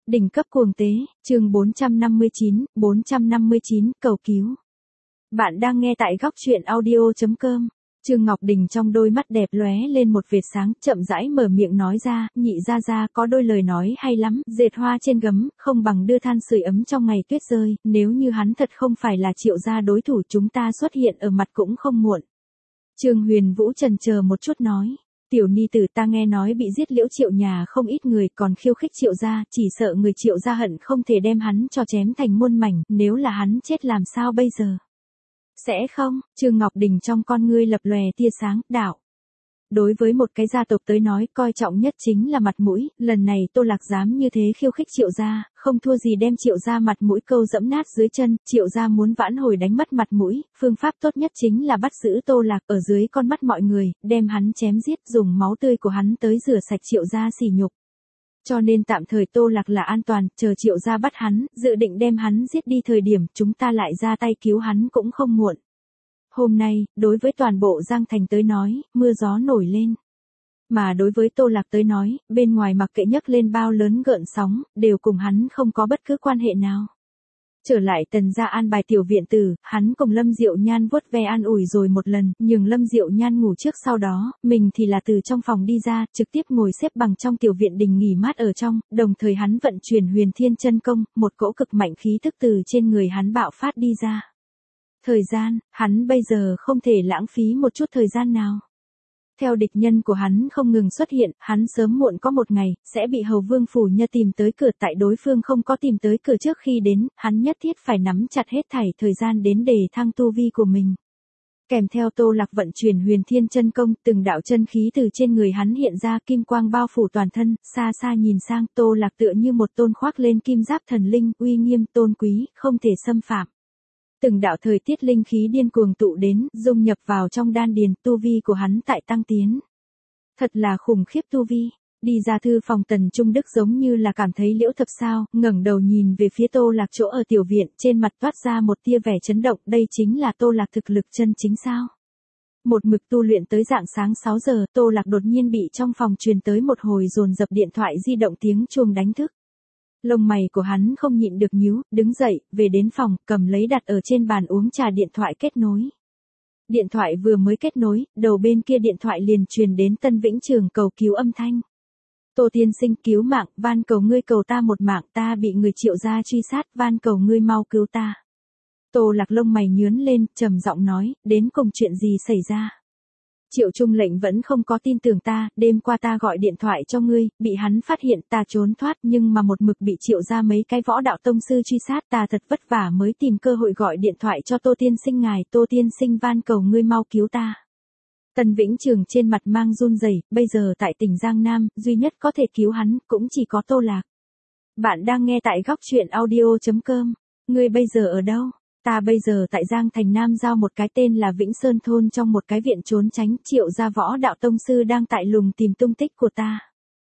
Đỉnh cấp cuồng tế, chương 459, cầu cứu. Bạn đang nghe tại góc truyện audio.com. Trương Ngọc Đình trong đôi mắt đẹp lóe lên một vệt sáng, chậm rãi mở miệng nói ra, nhị gia có đôi lời nói hay lắm, dệt hoa trên gấm, không bằng đưa than sưởi ấm trong ngày tuyết rơi, nếu như hắn thật không phải là Triệu gia đối thủ chúng ta xuất hiện ở mặt cũng không muộn. Trương Huyền Vũ chần chờ một chút nói. Tiểu ni tử ta nghe nói bị giết Liễu Triệu nhà không ít người còn khiêu khích Triệu gia, chỉ sợ người Triệu gia hận không thể đem hắn cho chém thành muôn mảnh, nếu là hắn chết làm sao bây giờ? Sẽ không, Trương Ngọc Đình trong con ngươi lập lòe tia sáng, đạo. Đối với một cái gia tộc tới nói, coi trọng nhất chính là mặt mũi, lần này Tô Lạc dám như thế khiêu khích Triệu gia, không thua gì đem Triệu gia mặt mũi câu dẫm nát dưới chân, Triệu gia muốn vãn hồi đánh mất mặt mũi, phương pháp tốt nhất chính là bắt giữ Tô Lạc ở dưới con mắt mọi người, đem hắn chém giết, dùng máu tươi của hắn tới rửa sạch Triệu gia sỉ nhục. Cho nên tạm thời Tô Lạc là an toàn, chờ Triệu gia bắt hắn, dự định đem hắn giết đi thời điểm chúng ta lại ra tay cứu hắn cũng không muộn. Hôm nay, đối với toàn bộ Giang Thành tới nói, mưa gió nổi lên. Mà đối với Tô Lạc tới nói, bên ngoài mặc kệ nhấc lên bao lớn gợn sóng, đều cùng hắn không có bất cứ quan hệ nào. Trở lại Tần gia an bài tiểu viện tử, hắn cùng Lâm Diệu Nhan vuốt ve an ủi rồi một lần, nhưng Lâm Diệu Nhan ngủ trước sau đó, mình thì là từ trong phòng đi ra, trực tiếp ngồi xếp bằng trong tiểu viện đình nghỉ mát ở trong, đồng thời hắn vận chuyển Huyền Thiên Chân Công, một cỗ cực mạnh khí thức từ trên người hắn bạo phát đi ra. Thời gian, hắn bây giờ không thể lãng phí một chút thời gian nào. Theo địch nhân của hắn không ngừng xuất hiện, hắn sớm muộn có một ngày, sẽ bị Hầu Vương Phủ Nha tìm tới cửa tại đối phương không có tìm tới cửa trước khi đến, hắn nhất thiết phải nắm chặt hết thảy thời gian đến để thăng tu vi của mình. Kèm theo Tô Lạc vận chuyển Huyền Thiên Chân Công, từng đạo chân khí từ trên người hắn hiện ra kim quang bao phủ toàn thân, xa xa nhìn sang Tô Lạc tựa như một tôn khoác lên kim giáp thần linh, uy nghiêm tôn quý, không thể xâm phạm. Từng đạo thời tiết linh khí điên cuồng tụ đến, dung nhập vào trong đan điền, tu vi của hắn tại tăng tiến. Thật là khủng khiếp tu vi. Đi ra thư phòng Tần Trung Đức giống như là cảm thấy Liễu Thập sao, ngẩng đầu nhìn về phía Tô Lạc chỗ ở tiểu viện, trên mặt toát ra một tia vẻ chấn động, đây chính là Tô Lạc thực lực chân chính sao? Một mực tu luyện tới rạng sáng 6 giờ, Tô Lạc đột nhiên bị trong phòng truyền tới một hồi dồn dập điện thoại di động tiếng chuông đánh thức. Lông mày của hắn không nhịn được nhíu, đứng dậy, về đến phòng, cầm lấy đặt ở trên bàn uống trà điện thoại kết nối. Điện thoại vừa mới kết nối, đầu bên kia điện thoại liền truyền đến Tân Vĩnh Trường cầu cứu âm thanh. Tô tiên sinh cứu mạng, van cầu ngươi cầu ta một mạng, ta bị người Triệu gia truy sát, van cầu ngươi mau cứu ta. Tô Lạc lông mày nhướng lên, trầm giọng nói, đến cùng chuyện gì xảy ra? Triệu Trung lệnh vẫn không có tin tưởng ta, đêm qua ta gọi điện thoại cho ngươi, bị hắn phát hiện ta trốn thoát nhưng mà một mực bị Triệu gia mấy cái võ đạo tông sư truy sát, ta thật vất vả mới tìm cơ hội gọi điện thoại cho Tô tiên sinh ngài, Tô tiên sinh van cầu ngươi mau cứu ta. Tần Vĩnh Trường trên mặt mang run rẩy, bây giờ tại tỉnh Giang Nam, duy nhất có thể cứu hắn, cũng chỉ có Tô Lạc. Bạn đang nghe tại góc truyện audio.com, ngươi bây giờ ở đâu? Ta bây giờ tại Giang Thành Nam giao một cái tên là Vĩnh Sơn Thôn trong một cái viện trốn tránh, Triệu gia võ đạo tông sư đang tại lùng tìm tung tích của ta.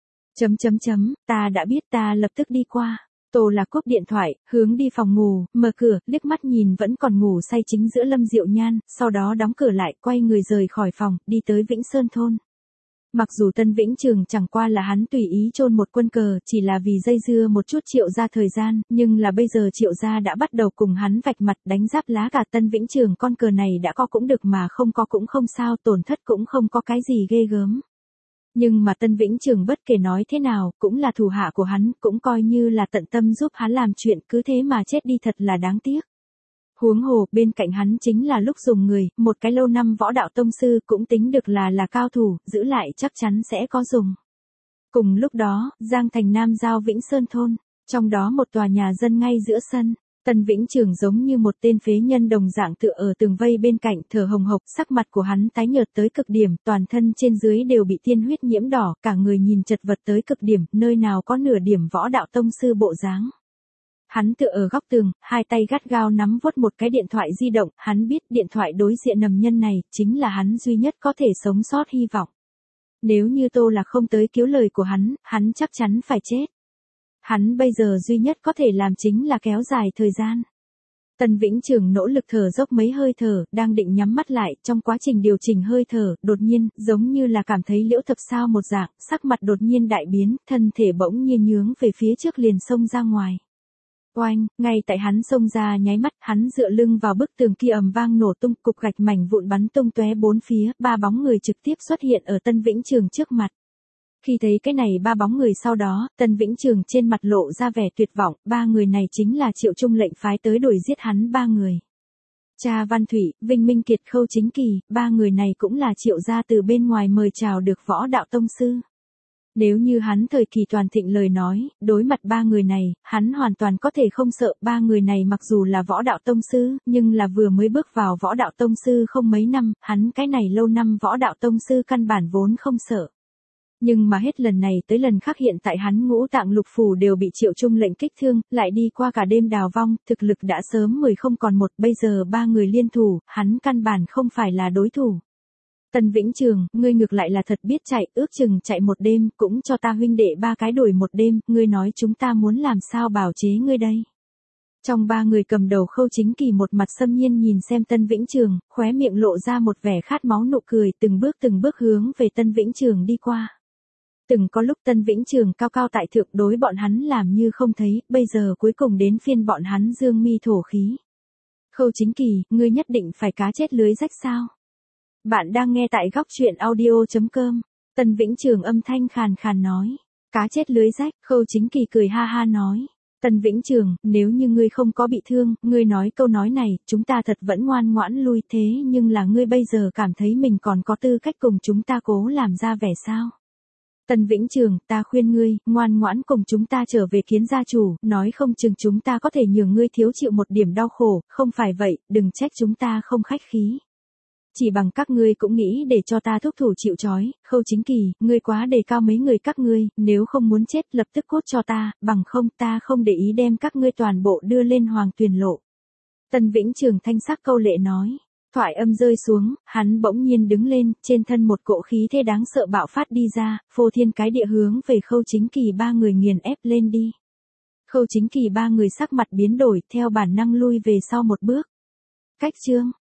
Ta đã biết, ta lập tức đi qua. Tô Lạc cúp điện thoại, hướng đi phòng ngủ, mở cửa, liếc mắt nhìn vẫn còn ngủ say chính giữa Lâm Diệu Nhan, sau đó đóng cửa lại, quay người rời khỏi phòng, đi tới Vĩnh Sơn Thôn. Mặc dù Tân Vĩnh Trường chẳng qua là hắn tùy ý chôn một quân cờ, chỉ là vì dây dưa một chút Triệu gia thời gian, nhưng là bây giờ Triệu gia đã bắt đầu cùng hắn vạch mặt đánh giáp lá cả Tân Vĩnh Trường, con cờ này đã có cũng được mà không có cũng không sao, tổn thất cũng không có cái gì ghê gớm. Nhưng mà Tân Vĩnh Trường bất kể nói thế nào, cũng là thủ hạ của hắn, cũng coi như là tận tâm giúp hắn làm chuyện, cứ thế mà chết đi thật là đáng tiếc. Huống hồ, bên cạnh hắn chính là lúc dùng người, một cái lâu năm võ đạo tông sư cũng tính được là cao thủ, giữ lại chắc chắn sẽ có dùng. Cùng lúc đó, Giang Thành Nam giao Vĩnh Sơn Thôn, trong đó một tòa nhà dân ngay giữa sân. Tần Vĩnh Trường giống như một tên phế nhân đồng dạng tựa ở tường vây bên cạnh, thở hồng hộc, sắc mặt của hắn tái nhợt tới cực điểm, toàn thân trên dưới đều bị tiên huyết nhiễm đỏ, cả người nhìn chật vật tới cực điểm, nơi nào có nửa điểm võ đạo tông sư bộ dáng. Hắn tựa ở góc tường, hai tay gắt gao nắm vuốt một cái điện thoại di động, hắn biết điện thoại đối diện nầm nhân này, chính là hắn duy nhất có thể sống sót hy vọng. Nếu như Tô Lạc không tới cứu lời của hắn chắc chắn phải chết. Hắn bây giờ duy nhất có thể làm chính là kéo dài thời gian. Tân Vĩnh Trường nỗ lực thở dốc mấy hơi thở, đang định nhắm mắt lại, trong quá trình điều chỉnh hơi thở, đột nhiên, giống như là cảm thấy Liễu Thập Sao một dạng, sắc mặt đột nhiên đại biến, thân thể bỗng nhiên nhướng về phía trước liền xông ra ngoài. Oanh, ngay tại hắn xông ra nháy mắt, hắn dựa lưng vào bức tường kia ầm vang nổ tung, cục gạch mảnh vụn bắn tung tóe bốn phía, ba bóng người trực tiếp xuất hiện ở Tân Vĩnh Trường trước mặt. Khi thấy cái này ba bóng người sau đó, Tân Vĩnh Trường trên mặt lộ ra vẻ tuyệt vọng, ba người này chính là Triệu Trung lệnh phái tới đuổi giết hắn ba người. Cha Văn Thủy, Vinh Minh Kiệt Khâu Chính Kỳ, ba người này cũng là Triệu gia từ bên ngoài mời chào được võ đạo tông sư. Nếu như hắn thời kỳ toàn thịnh lời nói, đối mặt ba người này, hắn hoàn toàn có thể không sợ. Ba người này mặc dù là võ đạo tông sư, nhưng là vừa mới bước vào võ đạo tông sư không mấy năm, hắn cái này lâu năm võ đạo tông sư căn bản vốn không sợ. Nhưng mà hết lần này tới lần khác hiện tại hắn ngũ tạng lục phủ đều bị Triệu Trung lệnh kích thương, lại đi qua cả đêm đào vong, thực lực đã sớm 10 không còn một, bây giờ ba người liên thủ, hắn căn bản không phải là đối thủ. Tân Vĩnh Trường, ngươi ngược lại là thật biết chạy, ước chừng chạy một đêm, cũng cho ta huynh đệ ba cái đuổi một đêm, ngươi nói chúng ta muốn làm sao bảo chế ngươi đây. Trong ba người cầm đầu Khâu Chính Kỳ một mặt xâm nhiên nhìn xem Tân Vĩnh Trường, khóe miệng lộ ra một vẻ khát máu nụ cười, từng bước hướng về Tân Vĩnh Trường đi qua. Từng có lúc Tân Vĩnh Trường cao cao tại thượng đối bọn hắn làm như không thấy, bây giờ cuối cùng đến phiên bọn hắn dương mi thổ khí. Khâu Chính Kỳ, ngươi nhất định phải cá chết lưới rách sao? Bạn đang nghe tại góc truyện audio.com. Tân Vĩnh Trường âm thanh khàn khàn nói. Cá chết lưới rách, Khâu Chính Kỳ cười ha ha nói. Tân Vĩnh Trường, nếu như ngươi không có bị thương, ngươi nói câu nói này, chúng ta thật vẫn ngoan ngoãn lui thế nhưng là ngươi bây giờ cảm thấy mình còn có tư cách cùng chúng ta cố làm ra vẻ sao? Tân Vĩnh Trường, ta khuyên ngươi, ngoan ngoãn cùng chúng ta trở về Kiến gia chủ, nói không chừng chúng ta có thể nhường ngươi thiếu chịu một điểm đau khổ, không phải vậy, đừng trách chúng ta không khách khí. Chỉ bằng các ngươi cũng nghĩ để cho ta thúc thủ chịu trói, Khâu Chính Kỳ, ngươi quá đề cao mấy người các ngươi, nếu không muốn chết lập tức cốt cho ta, bằng không ta không để ý đem các ngươi toàn bộ đưa lên Hoàng Tuyền lộ. Tân Vĩnh Trường thanh sắc câu lệ nói. Thoại âm rơi xuống, hắn bỗng nhiên đứng lên, trên thân một cỗ khí thế đáng sợ bạo phát đi ra, phô thiên cái địa hướng về Khâu Chính Kỳ ba người nghiền ép lên đi. Khâu Chính Kỳ ba người sắc mặt biến đổi, theo bản năng lui về sau một bước. Cách chương